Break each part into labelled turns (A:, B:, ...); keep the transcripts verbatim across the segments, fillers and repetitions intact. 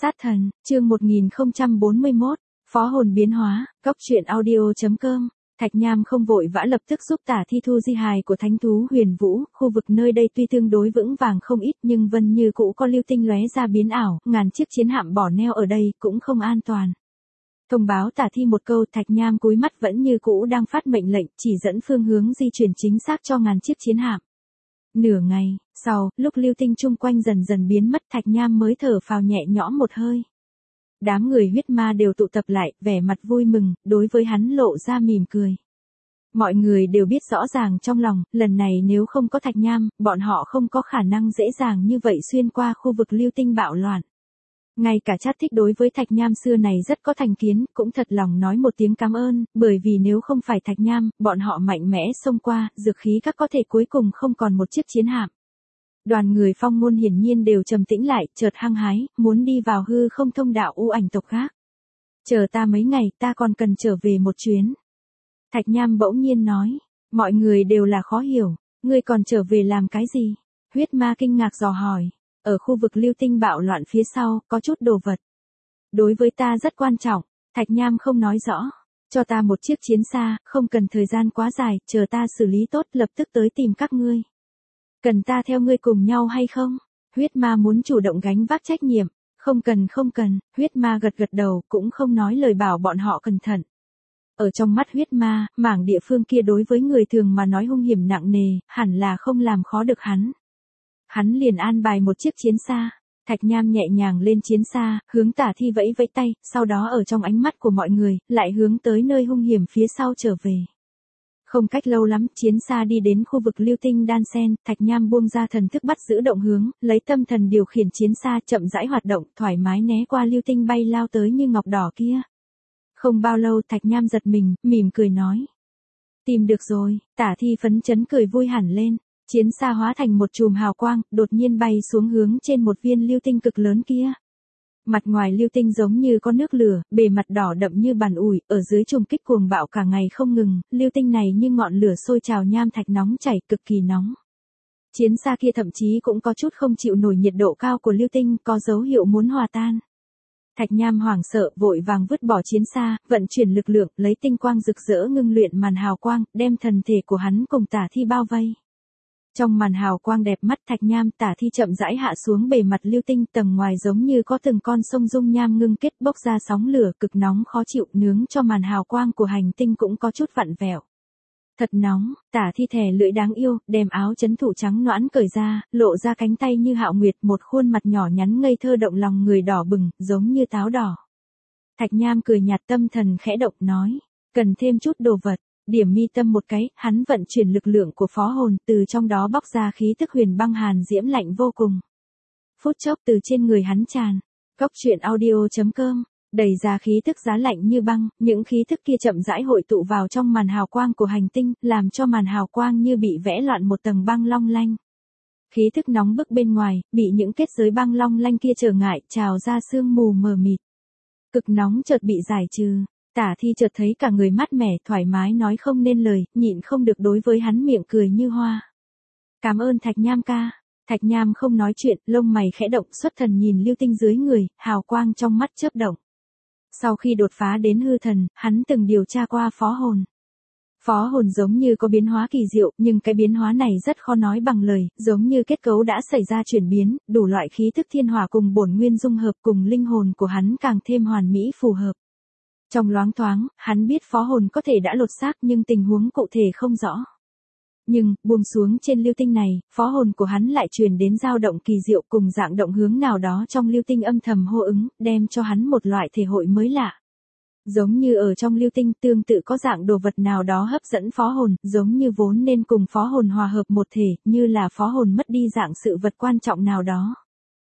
A: Sát thần, chương một nghìn không trăm bốn mươi mốt, phó hồn biến hóa, góc truyện audio.com. Thạch Nham không vội vã lập tức giúp Tả Thi thu di hài của thánh thú Huyền Vũ, khu vực nơi đây tuy tương đối vững vàng không ít nhưng vẫn như cũ có lưu tinh lóe ra biến ảo, ngàn chiếc chiến hạm bỏ neo ở đây cũng không an toàn. Thông báo Tả Thi một câu, Thạch Nham cúi mắt vẫn như cũ đang phát mệnh lệnh, chỉ dẫn phương hướng di chuyển chính xác cho ngàn chiếc chiến hạm. Nửa ngày sau, lúc lưu tinh chung quanh dần dần biến mất, Thạch Nham mới thở phào nhẹ nhõm một hơi. Đám người huyết ma đều tụ tập lại, vẻ mặt vui mừng, đối với hắn lộ ra mỉm cười. Mọi người đều biết rõ ràng trong lòng, lần này nếu không có Thạch Nham, bọn họ không có khả năng dễ dàng như vậy xuyên qua khu vực lưu tinh bạo loạn. Ngay cả Trát Thích đối với Thạch Nham xưa này rất có thành kiến, cũng thật lòng nói một tiếng cảm ơn, bởi vì nếu không phải Thạch Nham, bọn họ mạnh mẽ xông qua, dược khí các có thể cuối cùng không còn một chiếc chiến hạm. Đoàn người Phong Môn hiển nhiên đều trầm tĩnh lại, chợt hăng hái, muốn đi vào hư không thông đạo u ảnh tộc khác. Chờ ta mấy ngày, ta còn cần trở về một chuyến. Thạch Nham bỗng nhiên nói, mọi người đều là khó hiểu, ngươi còn trở về làm cái gì? Huyết ma kinh ngạc dò hỏi. Ở khu vực lưu tinh bạo loạn phía sau, có chút đồ vật. Đối với ta rất quan trọng, Thạch Nham không nói rõ. Cho ta một chiếc chiến xa, không cần thời gian quá dài, chờ ta xử lý tốt lập tức tới tìm các ngươi. Cần ta theo ngươi cùng nhau hay không? Huyết ma muốn chủ động gánh vác trách nhiệm. Không cần không cần, huyết ma gật gật đầu cũng không nói lời bảo bọn họ cẩn thận. Ở trong mắt huyết ma, mảng địa phương kia đối với người thường mà nói hung hiểm nặng nề, hẳn là không làm khó được hắn. Hắn liền an bài một chiếc chiến xa. Thạch Nham nhẹ nhàng lên chiến xa, hướng Tả Thi vẫy vẫy tay, sau đó ở trong ánh mắt của mọi người, lại hướng tới nơi hung hiểm phía sau trở về. Không cách lâu lắm, chiến xa đi đến khu vực lưu tinh đan sen, Thạch Nham buông ra thần thức bắt giữ động hướng, lấy tâm thần điều khiển chiến xa chậm rãi hoạt động, thoải mái né qua lưu tinh bay lao tới như ngọc đỏ kia. Không bao lâu Thạch Nham giật mình, mỉm cười nói. Tìm được rồi, Tả Thi phấn chấn cười vui hẳn lên. Chiến xa hóa thành một chùm hào quang, đột nhiên bay xuống hướng trên một viên lưu tinh cực lớn kia. Mặt ngoài lưu tinh giống như có nước lửa, bề mặt đỏ đậm như bàn ủi, ở dưới trùng kích cuồng bạo cả ngày không ngừng, lưu tinh này như ngọn lửa sôi trào nham thạch nóng chảy, cực kỳ nóng. Chiến xa kia thậm chí cũng có chút không chịu nổi nhiệt độ cao của lưu tinh, có dấu hiệu muốn hòa tan. Thạch Nham hoảng sợ, vội vàng vứt bỏ chiến xa, vận chuyển lực lượng, lấy tinh quang rực rỡ ngưng luyện màn hào quang, đem thần thể của hắn cùng Tả Thi bao vây. Trong màn hào quang đẹp mắt, Thạch Nham Tả Thi chậm rãi hạ xuống bề mặt lưu tinh, tầng ngoài giống như có từng con sông dung nham ngưng kết bốc ra sóng lửa cực nóng khó chịu, nướng cho màn hào quang của hành tinh cũng có chút vặn vẹo. Thật nóng, Tả Thi thè lưỡi đáng yêu, đem áo chấn thủ trắng nõn cởi ra, lộ ra cánh tay như hạo nguyệt, một khuôn mặt nhỏ nhắn ngây thơ động lòng người đỏ bừng, giống như táo đỏ. Thạch Nham cười nhạt, tâm thần khẽ động nói, cần thêm chút đồ vật. Điểm mi tâm một cái, hắn vận chuyển lực lượng của phó hồn, từ trong đó bóc ra khí tức huyền băng hàn diễm lạnh vô cùng. Phút chốc từ trên người hắn tràn. Góc truyện audio.com, đầy ra khí tức giá lạnh như băng, những khí tức kia chậm rãi hội tụ vào trong màn hào quang của hành tinh, làm cho màn hào quang như bị vẽ loạn một tầng băng long lanh. Khí tức nóng bức bên ngoài, bị những kết giới băng long lanh kia trở ngại, trào ra sương mù mờ mịt. Cực nóng chợt bị giải trừ. Tả Thi chợt thấy cả người mát mẻ, thoải mái nói không nên lời, nhịn không được đối với hắn miệng cười như hoa. Cảm ơn Thạch Nham ca. Thạch Nham không nói chuyện, lông mày khẽ động, xuất thần nhìn lưu tinh dưới người, hào quang trong mắt chớp động. Sau khi đột phá đến hư thần, hắn từng điều tra qua phó hồn. Phó hồn giống như có biến hóa kỳ diệu, nhưng cái biến hóa này rất khó nói bằng lời, giống như kết cấu đã xảy ra chuyển biến, đủ loại khí thức thiên hỏa cùng bổn nguyên dung hợp cùng linh hồn của hắn càng thêm hoàn mỹ phù hợp. Trong loáng thoáng, hắn biết phó hồn có thể đã lột xác nhưng tình huống cụ thể không rõ. Nhưng, buông xuống trên lưu tinh này, phó hồn của hắn lại truyền đến dao động kỳ diệu cùng dạng động hướng nào đó trong lưu tinh âm thầm hô ứng, đem cho hắn một loại thể hội mới lạ. Giống như ở trong lưu tinh tương tự có dạng đồ vật nào đó hấp dẫn phó hồn, giống như vốn nên cùng phó hồn hòa hợp một thể, như là phó hồn mất đi dạng sự vật quan trọng nào đó.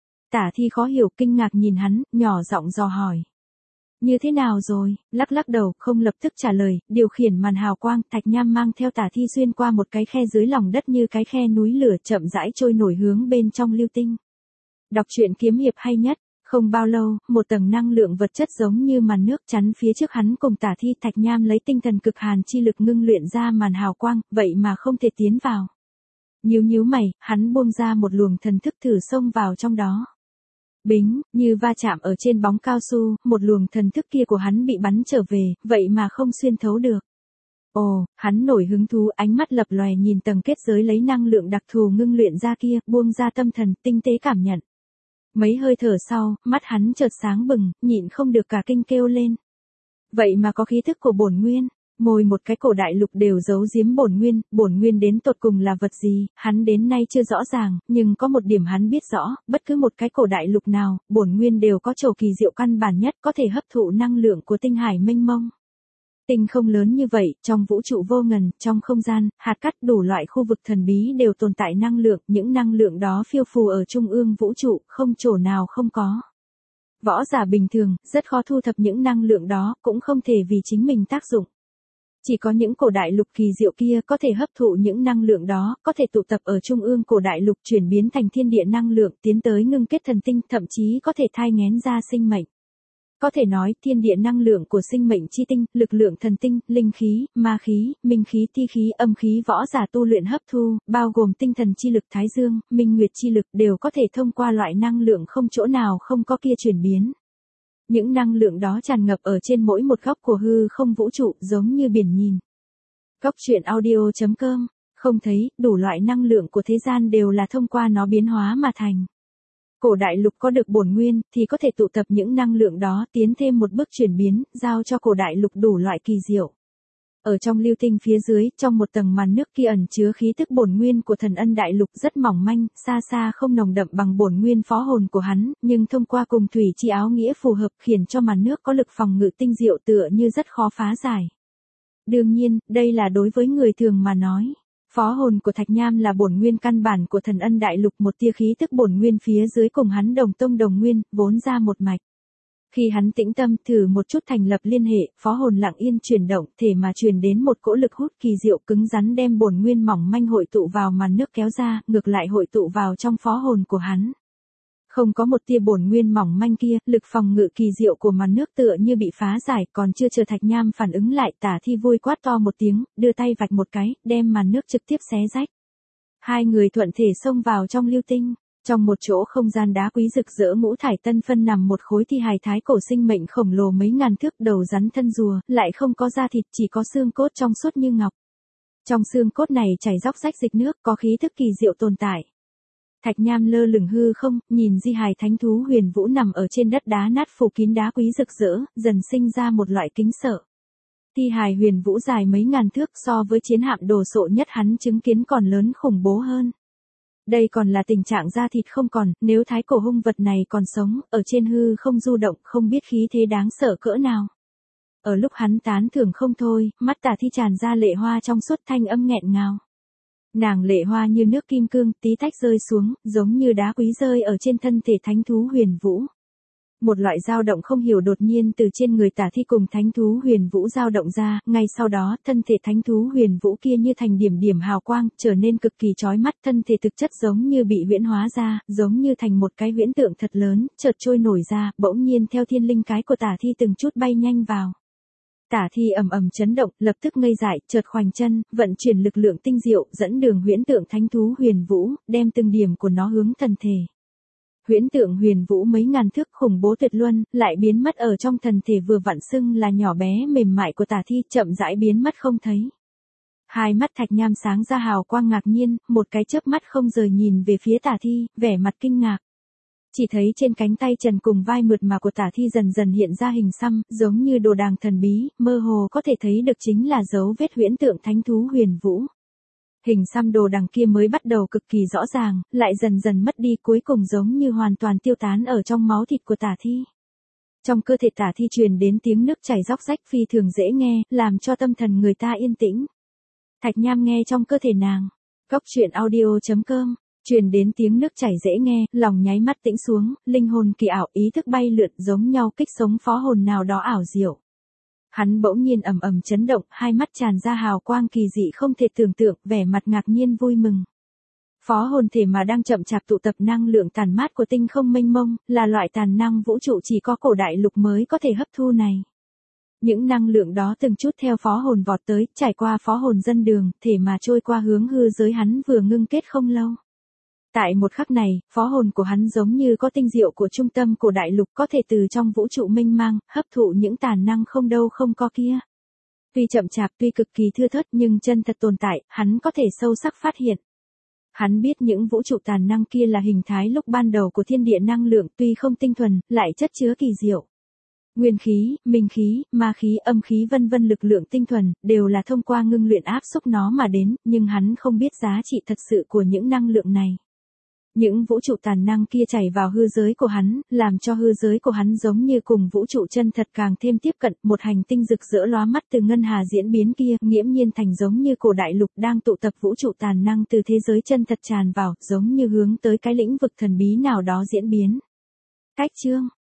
A: Tả Thi khó hiểu kinh ngạc nhìn hắn, nhỏ giọng dò hỏi. Như thế nào rồi? Lắc lắc đầu, không lập tức trả lời, điều khiển màn hào quang, Thạch Nham mang theo Tả Thi xuyên qua một cái khe dưới lòng đất như cái khe núi lửa chậm rãi trôi nổi hướng bên trong lưu tinh. Đọc truyện kiếm hiệp hay nhất, không bao lâu, một tầng năng lượng vật chất giống như màn nước chắn phía trước hắn cùng Tả Thi. Thạch Nham lấy tinh thần cực hàn chi lực ngưng luyện ra màn hào quang, vậy mà không thể tiến vào. Nhíu nhíu mày, hắn buông ra một luồng thần thức thử xông vào trong đó. Bính, như va chạm ở trên bóng cao su, một luồng thần thức kia của hắn bị bắn trở về, vậy mà không xuyên thấu được. Ồ, hắn nổi hứng thú, ánh mắt lập lòe nhìn tầng kết giới lấy năng lượng đặc thù ngưng luyện ra kia, buông ra tâm thần, tinh tế cảm nhận. Mấy hơi thở sau, mắt hắn chợt sáng bừng, nhịn không được cả kinh kêu lên. Vậy mà có khí thức của bổn nguyên, mỗi một cái cổ đại lục đều giấu giếm bổn nguyên, bổn nguyên đến tột cùng là vật gì, hắn đến nay chưa rõ ràng, nhưng có một điểm hắn biết rõ, bất cứ một cái cổ đại lục nào, bổn nguyên đều có chỗ kỳ diệu căn bản nhất có thể hấp thụ năng lượng của tinh hải mênh mông. Tinh không lớn như vậy, trong vũ trụ vô ngần, trong không gian, hạt cát đủ loại khu vực thần bí đều tồn tại năng lượng, những năng lượng đó phiêu phù ở trung ương vũ trụ, không chỗ nào không có. Võ giả bình thường, rất khó thu thập những năng lượng đó, cũng không thể vì chính mình tác dụng. Chỉ có những cổ đại lục kỳ diệu kia có thể hấp thụ những năng lượng đó, có thể tụ tập ở trung ương cổ đại lục chuyển biến thành thiên địa năng lượng, tiến tới ngưng kết thần tinh, thậm chí có thể thai nghén ra sinh mệnh. Có thể nói, thiên địa năng lượng của sinh mệnh chi tinh, lực lượng thần tinh, linh khí, ma khí, minh khí, thi khí, âm khí võ giả tu luyện hấp thu, bao gồm tinh thần chi lực thái dương, minh nguyệt chi lực đều có thể thông qua loại năng lượng không chỗ nào không có kia chuyển biến. Những năng lượng đó tràn ngập ở trên mỗi một góc của hư không vũ trụ giống như biển nhìn. Góc truyện audio chấm com, không thấy, đủ loại năng lượng của thế gian đều là thông qua nó biến hóa mà thành. Cổ đại lục có được bổn nguyên, thì có thể tụ tập những năng lượng đó, tiến thêm một bước chuyển biến, giao cho cổ đại lục đủ loại kỳ diệu. Ở trong lưu tinh phía dưới, trong một tầng màn nước kia ẩn chứa khí tức bổn nguyên của thần ân đại lục rất mỏng manh, xa xa không nồng đậm bằng bổn nguyên phó hồn của hắn, nhưng thông qua cùng thủy chi áo nghĩa phù hợp khiến cho màn nước có lực phòng ngự tinh diệu tựa như rất khó phá giải. Đương nhiên, đây là đối với người thường mà nói. Phó hồn của Thạch Nham là bổn nguyên căn bản của thần ân đại lục, một tia khí tức bổn nguyên phía dưới cùng hắn đồng tông đồng nguyên, vốn ra một mạch. Khi hắn tĩnh tâm thử một chút thành lập liên hệ, phó hồn lặng yên chuyển động, thể mà truyền đến một cỗ lực hút kỳ diệu cứng rắn đem bổn nguyên mỏng manh hội tụ vào màn nước kéo ra, ngược lại hội tụ vào trong phó hồn của hắn. Không có một tia bổn nguyên mỏng manh kia, lực phòng ngự kỳ diệu của màn nước tựa như bị phá giải, còn chưa chờ Thạch Nham phản ứng lại, Tả Thi vui quát to một tiếng, đưa tay vạch một cái, đem màn nước trực tiếp xé rách. Hai người thuận thể xông vào trong lưu tinh. Trong một chỗ không gian đá quý rực rỡ ngũ thải tân phân nằm một khối thi hài thái cổ sinh mệnh khổng lồ mấy ngàn thước, đầu rắn thân rùa, lại không có da thịt, chỉ có xương cốt trong suốt như ngọc. Trong xương cốt này chảy róc rách dịch nước, có khí thức kỳ diệu tồn tại. Thạch Nham lơ lửng hư không, nhìn di hài thánh thú huyền vũ nằm ở trên đất đá nát phủ kín đá quý rực rỡ, dần sinh ra một loại kính sợ. Thi hài huyền vũ dài mấy ngàn thước, so với chiến hạm đồ sộ nhất hắn chứng kiến còn lớn khủng bố hơn. Đây còn là tình trạng da thịt không còn, nếu thái cổ hung vật này còn sống, ở trên hư không du động, không biết khí thế đáng sợ cỡ nào. Ở lúc hắn tán thưởng không thôi, mắt Tả Thi tràn ra lệ hoa trong suốt, thanh âm nghẹn ngào. Nàng lệ hoa như nước kim cương, tí tách rơi xuống, giống như đá quý rơi ở trên thân thể thánh thú huyền vũ. Một loại dao động không hiểu đột nhiên từ trên người Tả Thi cùng thánh thú huyền vũ dao động ra, ngay sau đó, thân thể thánh thú huyền vũ kia như thành điểm điểm hào quang, trở nên cực kỳ chói mắt, thân thể thực chất giống như bị huyễn hóa ra, giống như thành một cái huyễn tượng thật lớn, chợt trôi nổi ra, bỗng nhiên theo thiên linh cái của Tả Thi từng chút bay nhanh vào. Tả Thi ầm ầm chấn động, lập tức ngây dại, chợt khoanh chân, vận chuyển lực lượng tinh diệu, dẫn đường huyễn tượng thánh thú huyền vũ, đem từng điểm của nó hướng thần thể. Huyễn tượng huyền vũ mấy ngàn thước khủng bố tuyệt luân, lại biến mất ở trong thần thể vừa vặn xưng là nhỏ bé mềm mại của Tả Thi, chậm rãi biến mất không thấy. Hai mắt Thạch Nham sáng ra hào quang ngạc nhiên, một cái chớp mắt không rời nhìn về phía Tả Thi, vẻ mặt kinh ngạc. Chỉ thấy trên cánh tay trần cùng vai mượt mà của Tả Thi dần dần hiện ra hình xăm, giống như đồ đàng thần bí, mơ hồ có thể thấy được chính là dấu vết huyễn tượng thánh thú huyền vũ. Hình xăm đồ đằng kia mới bắt đầu cực kỳ rõ ràng, lại dần dần mất đi, cuối cùng giống như hoàn toàn tiêu tán ở trong máu thịt của Tả Thi. Trong cơ thể Tả Thi truyền đến tiếng nước chảy róc rách phi thường dễ nghe, làm cho tâm thần người ta yên tĩnh. Thạch Nham nghe trong cơ thể nàng. Góc truyện audio chấm com, truyền đến tiếng nước chảy dễ nghe, lòng nháy mắt tĩnh xuống, linh hồn kỳ ảo, ý thức bay lượn giống nhau kích sống phó hồn nào đó ảo diệu. Hắn bỗng nhiên ầm ầm chấn động, hai mắt tràn ra hào quang kỳ dị không thể tưởng tượng, vẻ mặt ngạc nhiên vui mừng. Phó hồn thể mà đang chậm chạp tụ tập năng lượng tàn mát của tinh không mênh mông, là loại tàn năng vũ trụ chỉ có cổ đại lục mới có thể hấp thu này. Những năng lượng đó từng chút theo phó hồn vọt tới, trải qua phó hồn dân đường, thể mà trôi qua hướng hư giới hắn vừa ngưng kết không lâu. Tại một khắc này, phó hồn của hắn giống như có tinh diệu của trung tâm của đại lục có thể từ trong vũ trụ mênh mang, hấp thụ những tàn năng không đâu không có kia. Tuy chậm chạp, tuy cực kỳ thưa thớt nhưng chân thật tồn tại, hắn có thể sâu sắc phát hiện. Hắn biết những vũ trụ tàn năng kia là hình thái lúc ban đầu của thiên địa năng lượng tuy không tinh thuần, lại chất chứa kỳ diệu. Nguyên khí, minh khí, ma khí, âm khí vân vân lực lượng tinh thuần, đều là thông qua ngưng luyện áp xúc nó mà đến, nhưng hắn không biết giá trị thật sự của những năng lượng này. Những vũ trụ tàn năng kia chảy vào hư giới của hắn, làm cho hư giới của hắn giống như cùng vũ trụ chân thật càng thêm tiếp cận, một hành tinh rực rỡ lóa mắt từ ngân hà diễn biến kia, nghiễm nhiên thành giống như cổ đại lục đang tụ tập vũ trụ tàn năng từ thế giới chân thật tràn vào, giống như hướng tới cái lĩnh vực thần bí nào đó diễn biến. Cách chương